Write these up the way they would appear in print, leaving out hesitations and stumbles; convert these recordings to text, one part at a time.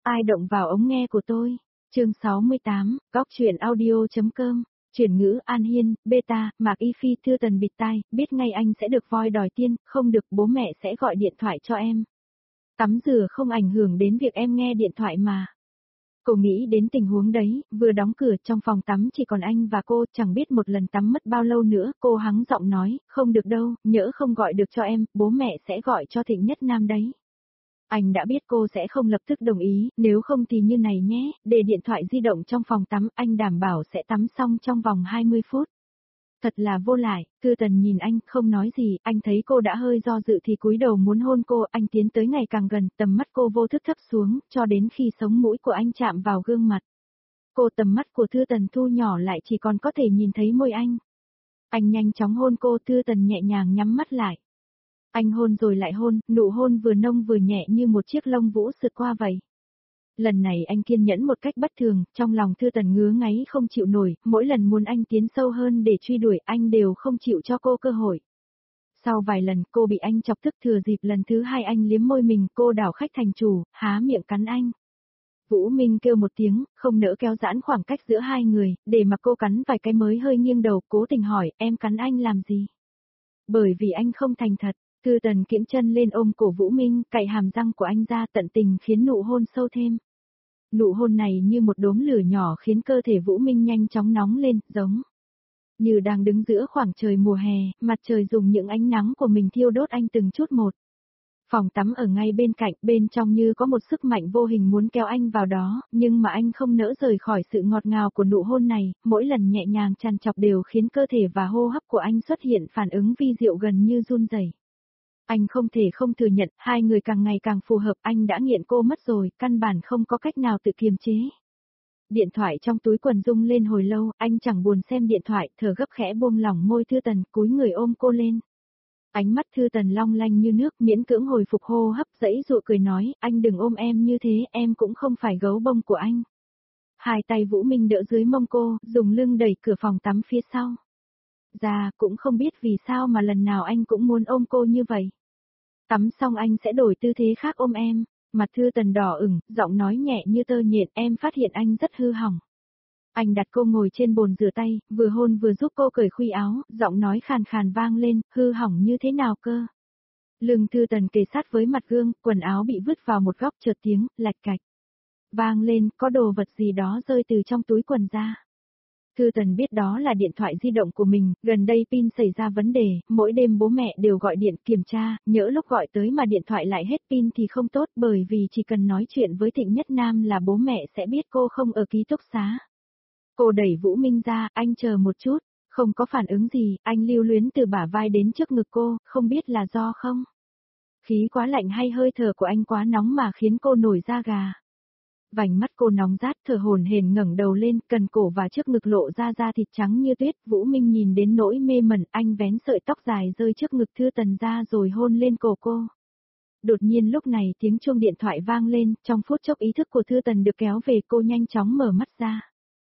Ai động vào ống nghe của tôi? Chương 68, góc truyện audio.com. Chuyển ngữ An Hiên, beta, Mạc Y Phi Thư Tần bịt tai, biết ngay anh sẽ được voi đòi tiên, không được bố mẹ sẽ gọi điện thoại cho em. Tắm rửa không ảnh hưởng đến việc em nghe điện thoại mà. Cô nghĩ đến tình huống đấy, vừa đóng cửa trong phòng tắm chỉ còn anh và cô, chẳng biết một lần tắm mất bao lâu nữa, cô hắng giọng nói, không được đâu, nhỡ không gọi được cho em, bố mẹ sẽ gọi cho Thịnh Nhất Nam đấy. Anh đã biết cô sẽ không lập tức đồng ý, nếu không thì như này nhé, để điện thoại di động trong phòng tắm, anh đảm bảo sẽ tắm xong trong vòng 20 phút. Thật là vô lại, Thư Tần nhìn anh, không nói gì, anh thấy cô đã hơi do dự thì cúi đầu muốn hôn cô, anh tiến tới ngày càng gần, tầm mắt cô vô thức thấp xuống, cho đến khi sống mũi của anh chạm vào gương mặt. Cô tầm mắt của Thư Tần thu nhỏ lại chỉ còn có thể nhìn thấy môi anh. Anh nhanh chóng hôn cô, Thư Tần nhẹ nhàng nhắm mắt lại. Anh hôn rồi lại hôn, nụ hôn vừa nông vừa nhẹ như một chiếc lông vũ sượt qua vậy. Lần này anh kiên nhẫn một cách bất thường, trong lòng Thư Tần ngứa ngáy không chịu nổi, mỗi lần muốn anh tiến sâu hơn để truy đuổi anh đều không chịu cho cô cơ hội. Sau vài lần cô bị anh chọc tức, thừa dịp lần thứ hai anh liếm môi mình, cô đảo khách thành chủ, há miệng cắn anh. Vũ Minh kêu một tiếng, không nỡ kéo giãn khoảng cách giữa hai người, để mà cô cắn vài cái mới hơi nghiêng đầu, cố tình hỏi, em cắn anh làm gì? Bởi vì anh không thành thật. Thư Tần kiễng chân lên ôm cổ Vũ Minh, cạy hàm răng của anh ra, tận tình khiến nụ hôn sâu thêm. Nụ hôn này như một đốm lửa nhỏ khiến cơ thể Vũ Minh nhanh chóng nóng lên, giống như đang đứng giữa khoảng trời mùa hè, mặt trời dùng những ánh nắng của mình thiêu đốt anh từng chút một. Phòng tắm ở ngay bên cạnh, bên trong như có một sức mạnh vô hình muốn kéo anh vào đó, nhưng mà anh không nỡ rời khỏi sự ngọt ngào của nụ hôn này, mỗi lần nhẹ nhàng trằn trọc đều khiến cơ thể và hô hấp của anh xuất hiện phản ứng vi diệu gần như run rẩy. Anh không thể không thừa nhận, hai người càng ngày càng phù hợp, anh đã nghiện cô mất rồi, căn bản không có cách nào tự kiềm chế. Điện thoại trong túi quần rung lên hồi lâu, anh chẳng buồn xem điện thoại, thở gấp khẽ buông lỏng môi Thư Tần, cúi người ôm cô lên. Ánh mắt Thư Tần long lanh như nước, miễn cưỡng hồi phục hô hấp, dãy dụa cười nói, anh đừng ôm em như thế, em cũng không phải gấu bông của anh. Hai tay Vũ Minh đỡ dưới mông cô, dùng lưng đẩy cửa phòng tắm phía sau. Dạ, cũng không biết vì sao mà lần nào anh cũng muốn ôm cô như vậy. Tắm xong anh sẽ đổi tư thế khác ôm em. Mặt Thư Tần đỏ ửng, giọng nói nhẹ như tơ nhện, em phát hiện anh rất hư hỏng. Anh đặt cô ngồi trên bồn rửa tay, vừa hôn vừa giúp cô cởi khuy áo, giọng nói khàn khàn vang lên, hư hỏng như thế nào cơ? Lưng Thư Tần kề sát với mặt gương, quần áo bị vứt vào một góc, chợt tiếng lạch cạch vang lên, có đồ vật gì đó rơi từ trong túi quần ra. Thư Tần biết đó là điện thoại di động của mình, gần đây pin xảy ra vấn đề, mỗi đêm bố mẹ đều gọi điện kiểm tra, nhỡ lúc gọi tới mà điện thoại lại hết pin thì không tốt, bởi vì chỉ cần nói chuyện với Thịnh Nhất Nam là bố mẹ sẽ biết cô không ở ký túc xá. Cô đẩy Vũ Minh ra, anh chờ một chút, không có phản ứng gì, anh lưu luyến từ bả vai đến trước ngực cô, không biết là do không? Khí quá lạnh hay hơi thở của anh quá nóng mà khiến cô nổi da gà. Vành mắt cô nóng rát, thở hổn hển ngẩng đầu lên, cần cổ và trước ngực lộ ra da thịt trắng như tuyết, Vũ Minh nhìn đến nỗi mê mẩn, anh vén sợi tóc dài rơi trước ngực Thư Tần ra rồi hôn lên cổ cô. Đột nhiên lúc này tiếng chuông điện thoại vang lên, trong phút chốc ý thức của Thư Tần được kéo về, cô nhanh chóng mở mắt ra.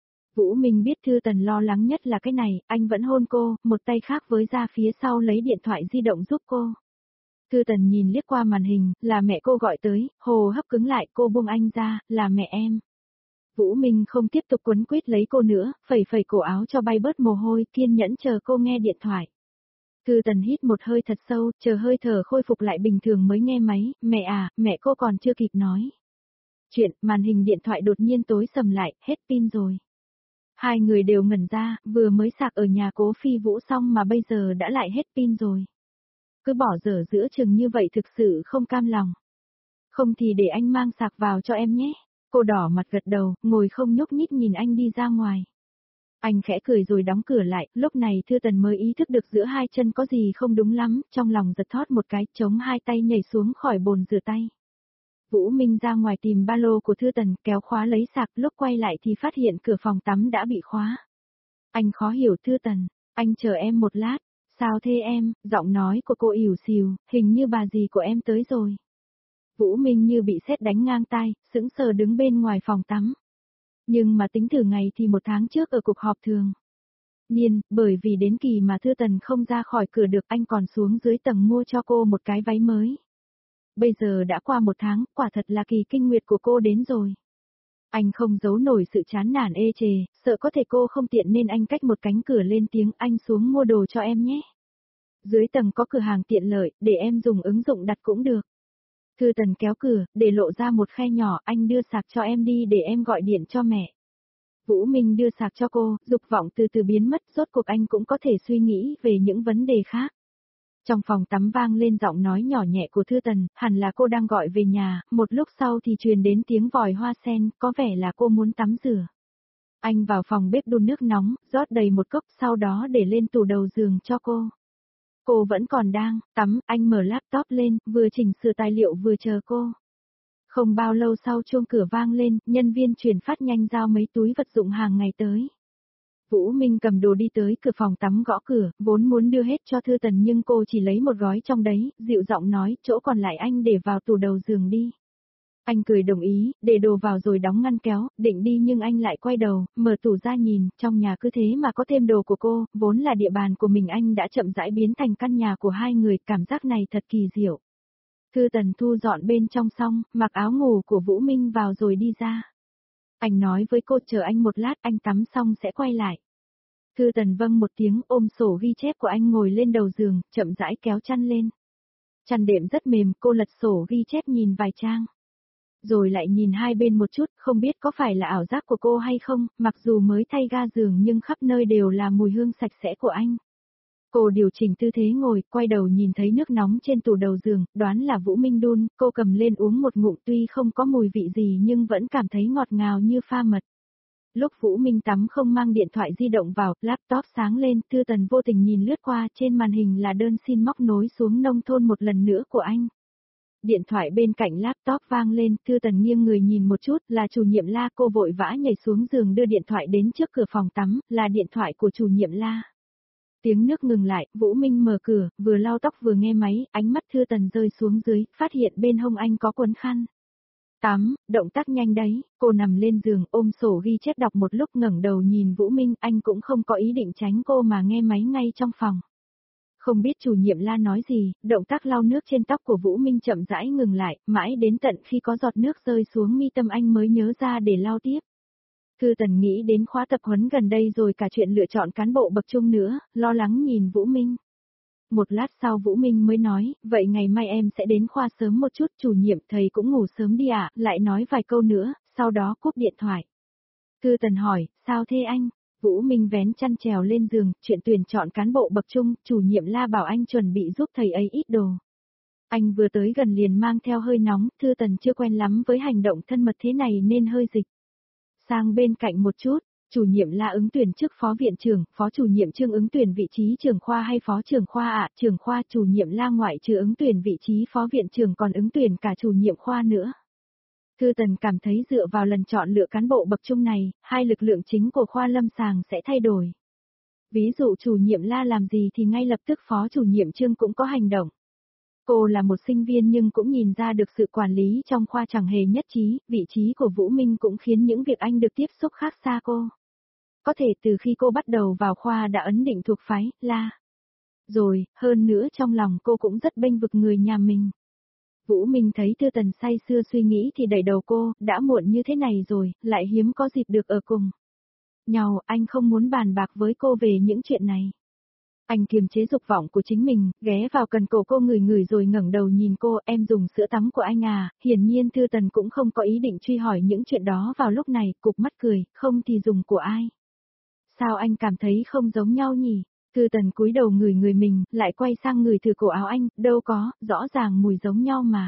Vũ Minh biết Thư Tần lo lắng nhất là cái này, anh vẫn hôn cô, một tay khác với ra phía sau lấy điện thoại di động giúp cô. Thư Tần nhìn liếc qua màn hình, là mẹ cô gọi tới, hồ hấp cứng lại, cô buông anh ra, là mẹ em. Vũ Minh không tiếp tục quấn quýt lấy cô nữa, phẩy phẩy cổ áo cho bay bớt mồ hôi, kiên nhẫn chờ cô nghe điện thoại. Thư Tần hít một hơi thật sâu, chờ hơi thở khôi phục lại bình thường mới nghe máy, mẹ à, mẹ cô còn chưa kịp nói chuyện, màn hình điện thoại đột nhiên tối sầm lại, hết pin rồi. Hai người đều ngẩn ra, vừa mới sạc ở nhà Cố Phi Vũ xong mà bây giờ đã lại hết pin rồi. Cứ bỏ dở giữa chừng như vậy thực sự không cam lòng. Không thì để anh mang sạc vào cho em nhé. Cô đỏ mặt gật đầu, ngồi không nhúc nhích nhìn anh đi ra ngoài. Anh khẽ cười rồi đóng cửa lại, lúc này Thư Tần mới ý thức được giữa hai chân có gì không đúng lắm, trong lòng giật thót một cái, chống hai tay nhảy xuống khỏi bồn rửa tay. Vũ Minh ra ngoài tìm ba lô của Thư Tần, kéo khóa lấy sạc, lúc quay lại thì phát hiện cửa phòng tắm đã bị khóa. Anh khó hiểu Thư Tần, anh chờ em một lát. Sao thế em, giọng nói của cô ỉu xìu, hình như bà dì của em tới rồi. Vũ Minh như bị sét đánh ngang tai, sững sờ đứng bên ngoài phòng tắm. Nhưng mà tính thử ngày thì một tháng trước ở cuộc họp thường niên, bởi vì đến kỳ mà Thư Tần không ra khỏi cửa được, anh còn xuống dưới tầng mua cho cô một cái váy mới. Bây giờ đã qua 1 tháng, quả thật là kỳ kinh nguyệt của cô đến rồi. Anh không giấu nổi sự chán nản ê chề, sợ có thể cô không tiện nên anh cách một cánh cửa lên tiếng, anh xuống mua đồ cho em nhé. Dưới tầng có cửa hàng tiện lợi, để em dùng ứng dụng đặt cũng được. Thư Tần kéo cửa, để lộ ra một khe nhỏ, anh đưa sạc cho em đi để em gọi điện cho mẹ. Vũ Minh đưa sạc cho cô, dục vọng từ từ biến mất, rốt cuộc anh cũng có thể suy nghĩ về những vấn đề khác. Trong phòng tắm vang lên giọng nói nhỏ nhẹ của Thư Tần, hẳn là cô đang gọi về nhà, một lúc sau thì truyền đến tiếng vòi hoa sen, có vẻ là cô muốn tắm rửa. Anh vào phòng bếp đun nước nóng, rót đầy một cốc, sau đó để lên tủ đầu giường cho cô. Cô vẫn còn đang tắm, anh mở laptop lên, vừa chỉnh sửa tài liệu vừa chờ cô. Không bao lâu sau chuông cửa vang lên, nhân viên chuyển phát nhanh giao mấy túi vật dụng hàng ngày tới. Vũ Minh cầm đồ đi tới cửa phòng tắm gõ cửa, vốn muốn đưa hết cho Thư Tần nhưng cô chỉ lấy một gói trong đấy, dịu giọng nói, chỗ còn lại anh để vào tủ đầu giường đi. Anh cười đồng ý, để đồ vào rồi đóng ngăn kéo, định đi nhưng anh lại quay đầu, mở tủ ra nhìn, trong nhà cứ thế mà có thêm đồ của cô, vốn là địa bàn của mình anh đã chậm rãi biến thành căn nhà của hai người, cảm giác này thật kỳ diệu. Thư Tần thu dọn bên trong xong, mặc áo ngủ của Vũ Minh vào rồi đi ra. Anh nói với cô chờ anh một lát, anh tắm xong sẽ quay lại. Thư Tần vâng một tiếng, ôm sổ ghi chép của anh ngồi lên đầu giường, chậm rãi kéo chăn lên. Chăn đệm rất mềm, cô lật sổ ghi chép nhìn vài trang. Rồi lại nhìn hai bên một chút, không biết có phải là ảo giác của cô hay không, mặc dù mới thay ga giường nhưng khắp nơi đều là mùi hương sạch sẽ của anh. Cô điều chỉnh tư thế ngồi, quay đầu nhìn thấy nước nóng trên tủ đầu giường, đoán là Vũ Minh đun, cô cầm lên uống một ngụm tuy không có mùi vị gì nhưng vẫn cảm thấy ngọt ngào như pha mật. Lúc Vũ Minh tắm không mang điện thoại di động vào, laptop sáng lên, Thư Tần vô tình nhìn lướt qua, trên màn hình là đơn xin móc nối xuống nông thôn một lần nữa của anh. Điện thoại bên cạnh laptop vang lên, Thư Tần nghiêng người nhìn một chút, là chủ nhiệm La, cô vội vã nhảy xuống giường đưa điện thoại đến trước cửa phòng tắm, là điện thoại của chủ nhiệm La. Tiếng nước ngừng lại, Vũ Minh mở cửa, vừa lau tóc vừa nghe máy, ánh mắt Thư Tần rơi xuống dưới, phát hiện bên hông anh có quấn khăn. Tắm, động tác nhanh đấy, cô nằm lên giường ôm sổ ghi chép đọc một lúc ngẩng đầu nhìn Vũ Minh, anh cũng không có ý định tránh cô mà nghe máy ngay trong phòng. Không biết chủ nhiệm La nói gì, động tác lau nước trên tóc của Vũ Minh chậm rãi ngừng lại, mãi đến tận khi có giọt nước rơi xuống mi tâm anh mới nhớ ra để lau tiếp. Thư Tần nghĩ đến khóa tập huấn gần đây rồi cả chuyện lựa chọn cán bộ bậc trung nữa, lo lắng nhìn Vũ Minh. Một lát sau Vũ Minh mới nói, vậy ngày mai em sẽ đến khoa sớm một chút, chủ nhiệm thầy cũng ngủ sớm đi ạ, lại nói vài câu nữa, sau đó cúp điện thoại. Thư Tần hỏi, sao thế anh? Vũ Minh vén chăn trèo lên giường, chuyện tuyển chọn cán bộ bậc trung, chủ nhiệm La bảo anh chuẩn bị giúp thầy ấy ít đồ. Anh vừa tới gần liền mang theo hơi nóng, Thư Tần chưa quen lắm với hành động thân mật thế này nên hơi dịch. Sang bên cạnh một chút, chủ nhiệm La ứng tuyển chức phó viện trưởng, phó chủ nhiệm Trương ứng tuyển vị trí trưởng khoa hay phó trưởng khoa ạ, trưởng khoa chủ nhiệm La ngoại trừ ứng tuyển vị trí phó viện trưởng còn ứng tuyển cả chủ nhiệm khoa nữa. Thư Tần cảm thấy dựa vào lần chọn lựa cán bộ bậc trung này, hai lực lượng chính của khoa lâm sàng sẽ thay đổi. Ví dụ chủ nhiệm La làm gì thì ngay lập tức phó chủ nhiệm Trương cũng có hành động. Cô là một sinh viên nhưng cũng nhìn ra được sự quản lý trong khoa chẳng hề nhất trí, vị trí của Vũ Minh cũng khiến những việc anh được tiếp xúc khác xa cô. Có thể từ khi cô bắt đầu vào khoa đã ấn định thuộc phái, La. Rồi, hơn nữa trong lòng cô cũng rất bênh vực người nhà mình. Vũ Minh thấy Thư Tần say sưa suy nghĩ thì đẩy đầu cô, đã muộn như thế này rồi, lại hiếm có dịp được ở cùng nhau, anh không muốn bàn bạc với cô về những chuyện này. Anh kiềm chế dục vọng của chính mình, ghé vào cần cổ cô ngửi ngửi rồi ngẩng đầu nhìn cô, em dùng sữa tắm của anh à, hiển nhiên Thư Tần cũng không có ý định truy hỏi những chuyện đó vào lúc này, cụp mắt cười, không thì dùng của ai. Sao anh cảm thấy không giống nhau nhỉ? Thư Tần cúi đầu ngửi người mình, lại quay sang ngửi thử cổ áo anh, đâu có, rõ ràng mùi giống nhau mà.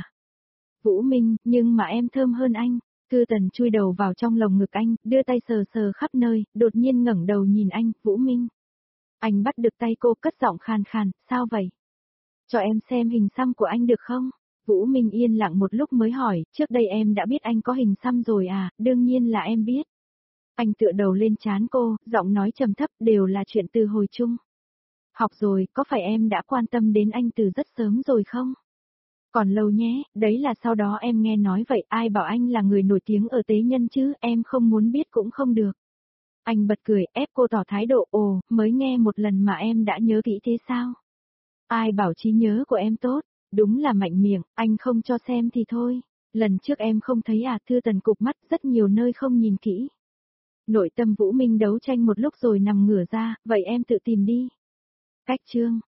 Vũ Minh, nhưng mà em thơm hơn anh. Thư Tần chui đầu vào trong lồng ngực anh, đưa tay sờ sờ khắp nơi, đột nhiên ngẩng đầu nhìn anh, Vũ Minh. Anh bắt được tay cô cất giọng khàn khàn, sao vậy? Cho em xem hình xăm của anh được không? Vũ Minh yên lặng một lúc mới hỏi, trước đây em đã biết anh có hình xăm rồi à, đương nhiên là em biết. Anh tựa đầu lên trán cô, giọng nói trầm thấp, đều là chuyện từ hồi chung. Học rồi, có phải em đã quan tâm đến anh từ rất sớm rồi không? Còn lâu nhé, đấy là sau đó em nghe nói vậy, ai bảo anh là người nổi tiếng ở Tế Nhân chứ, em không muốn biết cũng không được. Anh bật cười, ép cô tỏ thái độ, ồ, mới nghe một lần mà em đã nhớ kỹ thế sao? Ai bảo trí nhớ của em tốt, Đúng là mạnh miệng, anh không cho xem thì thôi. Lần trước em không thấy à, Thư Tần cụp mắt rất nhiều nơi không nhìn kỹ. Nội tâm Vũ Minh đấu tranh một lúc rồi nằm ngửa ra, vậy em tự tìm đi. Cách chương